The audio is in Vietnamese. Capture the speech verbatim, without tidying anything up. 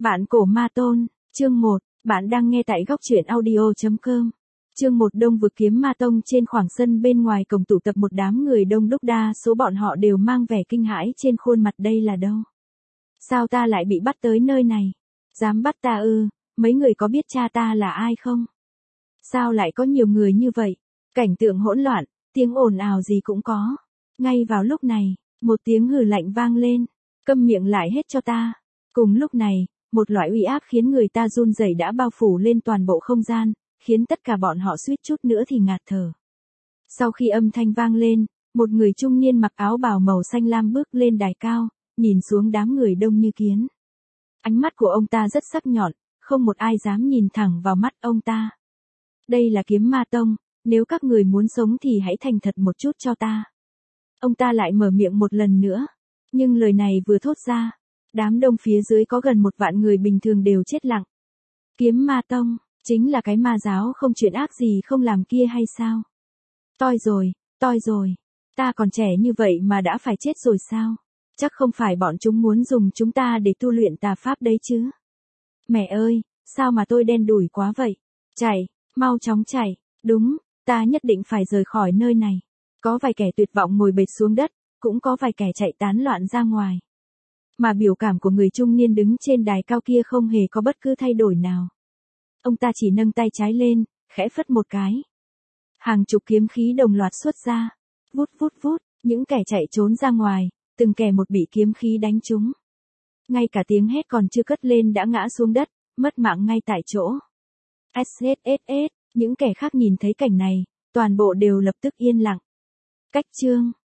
Vạn cổ ma tôn, chương một, bạn đang nghe tại góc truyện audio chấm com. Chương một Đông vực kiếm ma tông. Trên khoảng sân bên ngoài cổng tụ tập một đám người đông đúc, đa số bọn họ đều mang vẻ kinh hãi trên khuôn mặt. Đây là đâu? Sao ta lại bị bắt tới nơi này? Dám bắt ta ư? Mấy người có biết cha ta là ai không? Sao lại có nhiều người như vậy? Cảnh tượng hỗn loạn, tiếng ồn ào gì cũng có. Ngay vào lúc này, một tiếng hừ lạnh vang lên. Câm miệng lại hết cho ta. Cùng lúc này, một loại uy áp khiến người ta run rẩy đã bao phủ lên toàn bộ không gian, khiến tất cả bọn họ suýt chút nữa thì ngạt thở. Sau khi âm thanh vang lên, một người trung niên mặc áo bào màu xanh lam bước lên đài cao, nhìn xuống đám người đông như kiến. Ánh mắt của ông ta rất sắc nhọn, không một ai dám nhìn thẳng vào mắt ông ta. Đây là kiếm ma tông, nếu các người muốn sống thì hãy thành thật một chút cho ta. Ông ta lại mở miệng một lần nữa, nhưng lời này vừa thốt ra, đám đông phía dưới có gần một vạn người bình thường đều chết lặng. Kiếm ma tông, chính là cái ma giáo không chuyện ác gì không làm kia hay sao? Toi rồi, toi rồi, ta còn trẻ như vậy mà đã phải chết rồi sao? Chắc không phải bọn chúng muốn dùng chúng ta để tu luyện tà pháp đấy chứ? Mẹ ơi, sao mà tôi đen đủi quá vậy? Chạy, mau chóng chạy, đúng, ta nhất định phải rời khỏi nơi này. Có vài kẻ tuyệt vọng ngồi bệt xuống đất, cũng có vài kẻ chạy tán loạn ra ngoài. Mà biểu cảm của người trung niên đứng trên đài cao kia không hề có bất cứ thay đổi nào. Ông ta chỉ nâng tay trái lên, khẽ phất một cái. Hàng chục kiếm khí đồng loạt xuất ra. Vút vút vút, những kẻ chạy trốn ra ngoài, từng kẻ một bị kiếm khí đánh trúng. Ngay cả tiếng hét còn chưa cất lên đã ngã xuống đất, mất mạng ngay tại chỗ. ét ét ét ét, những kẻ khác nhìn thấy cảnh này, toàn bộ đều lập tức yên lặng. Cách chương.